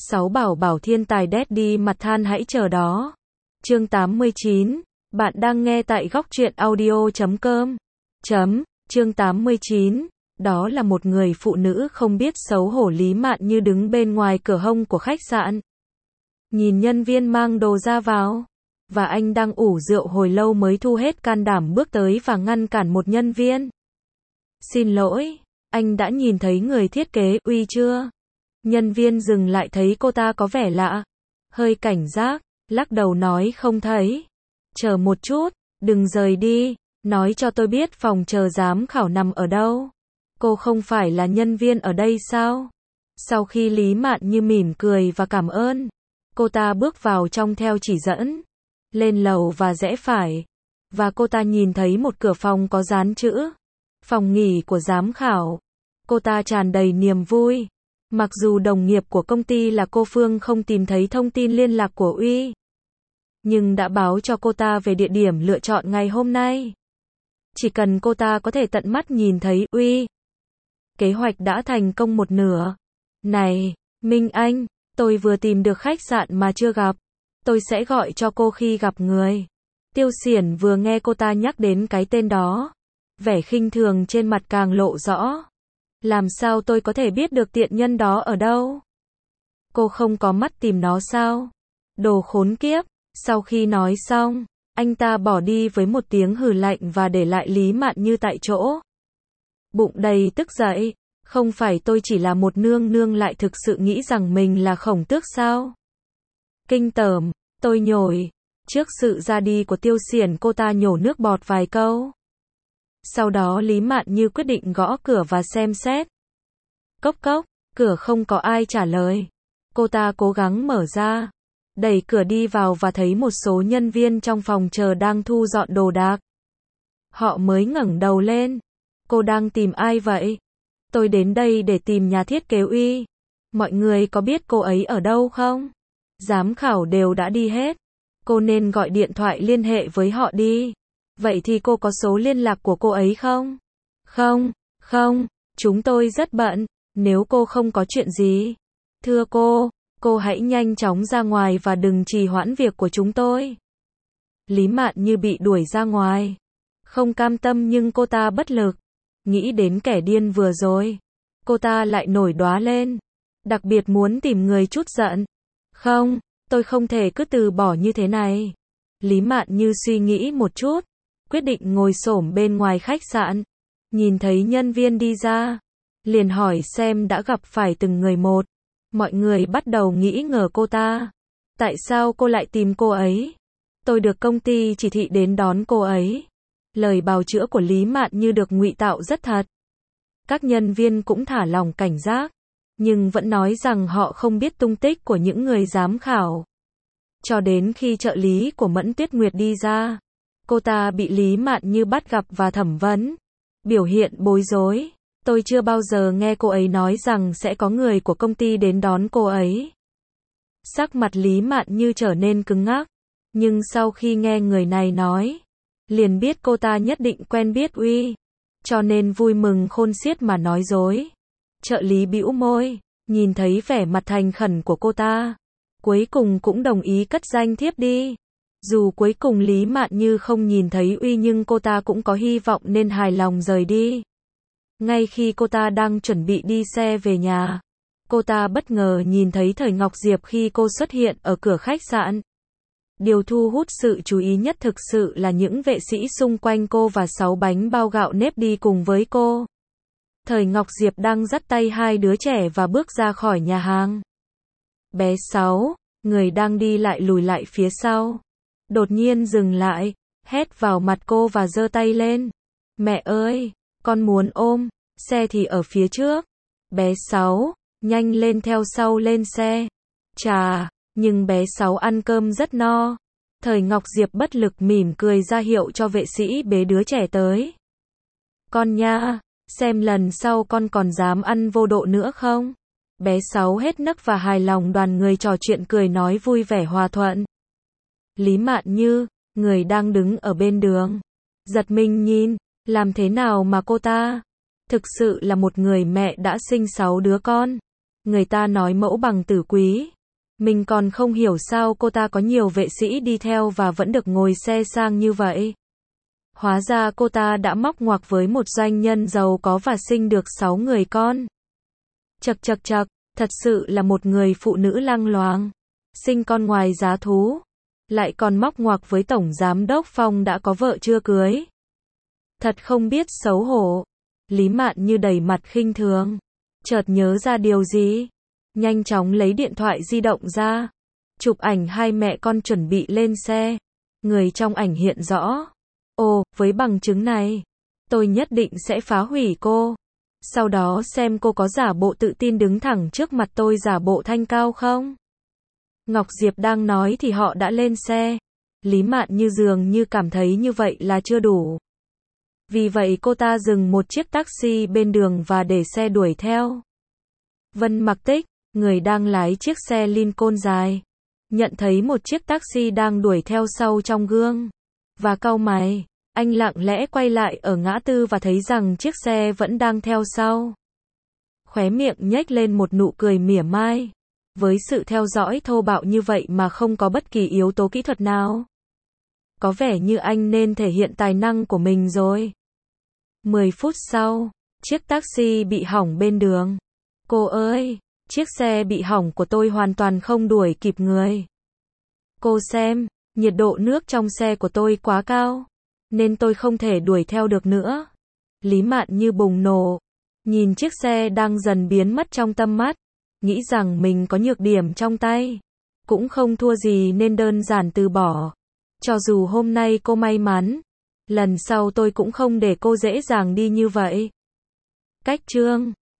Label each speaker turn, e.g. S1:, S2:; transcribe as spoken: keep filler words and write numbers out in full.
S1: Sáu bảo bảo thiên tài Daddy mặt than hãy chờ đó. Chương tám mươi chín. Bạn đang nghe tại góc truyện audio chấm com. Chấm. Chương tám mươi chín. Đó là một người phụ nữ không biết xấu hổ. Lý Mạn Như đứng bên ngoài cửa hông của khách sạn. Nhìn nhân viên mang đồ ra vào. Và anh đang ủ rượu hồi lâu mới thu hết can đảm bước tới và ngăn cản một nhân viên. Xin lỗi, anh đã nhìn thấy người thiết kế Uy chưa? Nhân viên dừng lại thấy cô ta có vẻ lạ. Hơi cảnh giác, lắc đầu nói không thấy. Chờ một chút, đừng rời đi, nói cho tôi biết phòng chờ giám khảo nằm ở đâu. Cô không phải là nhân viên ở đây sao? Sau khi Lý Mạn Như mỉm cười và cảm ơn, cô ta bước vào trong theo chỉ dẫn. Lên lầu và rẽ phải. Và cô ta nhìn thấy một cửa phòng có dán chữ phòng nghỉ của giám khảo. Cô ta tràn đầy niềm vui. Mặc dù đồng nghiệp của công ty là cô Phương không tìm thấy thông tin liên lạc của Uy, nhưng đã báo cho cô ta về địa điểm lựa chọn ngày hôm nay. Chỉ cần cô ta có thể tận mắt nhìn thấy Uy, kế hoạch đã thành công một nửa. Này, Minh Anh, tôi vừa tìm được khách sạn mà chưa gặp. Tôi sẽ gọi cho cô khi gặp người. Tiêu Xiển vừa nghe cô ta nhắc đến cái tên đó, vẻ khinh thường trên mặt càng lộ rõ. Làm sao tôi có thể biết được tiện nhân đó ở đâu? Cô không có mắt tìm nó sao? Đồ khốn kiếp. Sau khi nói xong, anh ta bỏ đi với một tiếng hừ lạnh và để lại Lý Mạn Như tại chỗ. Bụng đầy tức giận. Không phải tôi chỉ là một nương nương lại thực sự nghĩ rằng mình là khổng tước sao? Kinh tởm, tôi nhồi. Trước sự ra đi của Tiêu Xiển, cô ta nhổ nước bọt vài câu. Sau đó Lý Mạn Như quyết định gõ cửa và xem xét. Cốc cốc, cửa không có ai trả lời. Cô ta cố gắng mở ra, đẩy cửa đi vào và thấy một số nhân viên trong phòng chờ đang thu dọn đồ đạc. Họ mới ngẩng đầu lên. Cô đang tìm ai vậy? Tôi đến đây để tìm nhà thiết kế Uy. Mọi người có biết cô ấy ở đâu không? Giám khảo đều đã đi hết. Cô nên gọi điện thoại liên hệ với họ đi. Vậy thì cô có số liên lạc của cô ấy không? Không, không, chúng tôi rất bận. Nếu cô không có chuyện gì, thưa cô, cô hãy nhanh chóng ra ngoài và đừng trì hoãn việc của chúng tôi. Lý Mạn Như bị đuổi ra ngoài. Không cam tâm nhưng cô ta bất lực. Nghĩ đến kẻ điên vừa rồi, cô ta lại nổi đoá lên. Đặc biệt muốn tìm người trút giận. Không, tôi không thể cứ từ bỏ như thế này. Lý Mạn Như suy nghĩ một chút, quyết định ngồi xổm bên ngoài khách sạn. Nhìn thấy nhân viên đi ra, liền hỏi xem đã gặp phải từng người một. Mọi người bắt đầu nghĩ ngờ cô ta. Tại sao cô lại tìm cô ấy? Tôi được công ty chỉ thị đến đón cô ấy. Lời bào chữa của Lý Mạn Như được ngụy tạo rất thật. Các nhân viên cũng thả lỏng cảnh giác, nhưng vẫn nói rằng họ không biết tung tích của những người giám khảo. Cho đến khi trợ lý của Mẫn Tuyết Nguyệt đi ra, cô ta bị Lý Mạn Như bắt gặp và thẩm vấn. Biểu hiện bối rối. Tôi chưa bao giờ nghe cô ấy nói rằng sẽ có người của công ty đến đón cô ấy. Sắc mặt Lý Mạn Như trở nên cứng ngắc. Nhưng sau khi nghe người này nói, liền biết cô ta nhất định quen biết Uy. Cho nên vui mừng khôn xiết mà nói dối. Trợ lý bĩu môi, nhìn thấy vẻ mặt thành khẩn của cô ta. Cuối cùng cũng đồng ý cất danh thiếp đi. Dù cuối cùng Lý Mạn Như không nhìn thấy Uy nhưng cô ta cũng có hy vọng nên hài lòng rời đi. Ngay khi cô ta đang chuẩn bị đi xe về nhà, cô ta bất ngờ nhìn thấy Thời Ngọc Diệp khi cô xuất hiện ở cửa khách sạn. Điều thu hút sự chú ý nhất thực sự là những vệ sĩ xung quanh cô và sáu bánh bao gạo nếp đi cùng với cô. Thời Ngọc Diệp đang dắt tay hai đứa trẻ và bước ra khỏi nhà hàng. Bé Sáu, người đang đi lại lùi lại phía sau. Đột nhiên dừng lại, hét vào mặt cô và giơ tay lên. Mẹ ơi, con muốn ôm, xe thì ở phía trước. Bé Sáu, nhanh lên theo sau lên xe. Chà, nhưng bé Sáu ăn cơm rất no. Thời Ngọc Diệp bất lực mỉm cười ra hiệu cho vệ sĩ bế đứa trẻ tới. Con nha, xem lần sau con còn dám ăn vô độ nữa không? Bé Sáu hết nấc và hài lòng đoàn người trò chuyện cười nói vui vẻ hòa thuận. Lý Mạn Như, người đang đứng ở bên đường, giật mình nhìn, làm thế nào mà cô ta thực sự là một người mẹ đã sinh sáu đứa con. Người ta nói mẫu bằng tử quý. Mình còn không hiểu sao cô ta có nhiều vệ sĩ đi theo và vẫn được ngồi xe sang như vậy. Hóa ra cô ta đã móc ngoặc với một doanh nhân giàu có và sinh được sáu người con. Chật chật chật, thật sự là một người phụ nữ lăng loáng. Sinh con ngoài giá thú. Lại còn móc ngoặc với Tổng Giám đốc Phong đã có vợ chưa cưới. Thật không biết xấu hổ. Lý Mạn Như đầy mặt khinh thường. Chợt nhớ ra điều gì. Nhanh chóng lấy điện thoại di động ra. Chụp ảnh hai mẹ con chuẩn bị lên xe. Người trong ảnh hiện rõ. Ồ, với bằng chứng này, tôi nhất định sẽ phá hủy cô. Sau đó xem cô có giả bộ tự tin đứng thẳng trước mặt tôi giả bộ thanh cao không. Ngọc Diệp đang nói thì họ đã lên xe. Lý Mạn Như dường như cảm thấy như vậy là chưa đủ. Vì vậy cô ta dừng một chiếc taxi bên đường và để xe đuổi theo. Vân Mặc Tích, người đang lái chiếc xe Lincoln dài, nhận thấy một chiếc taxi đang đuổi theo sau trong gương. Và cau mày, anh lặng lẽ quay lại ở ngã tư và thấy rằng chiếc xe vẫn đang theo sau. Khóe miệng nhếch lên một nụ cười mỉa mai. Với sự theo dõi thô bạo như vậy mà không có bất kỳ yếu tố kỹ thuật nào. Có vẻ như anh nên thể hiện tài năng của mình rồi. mười phút sau, chiếc taxi bị hỏng bên đường. Cô ơi, chiếc xe bị hỏng của tôi hoàn toàn không đuổi kịp người. Cô xem, nhiệt độ nước trong xe của tôi quá cao, nên tôi không thể đuổi theo được nữa. Lý Mạn Như bùng nổ, nhìn chiếc xe đang dần biến mất trong tầm mắt, nghĩ rằng mình có nhược điểm trong tay, cũng không thua gì nên đơn giản từ bỏ. Cho dù hôm nay cô may mắn, lần sau tôi cũng không để cô dễ dàng đi như vậy. Cách chương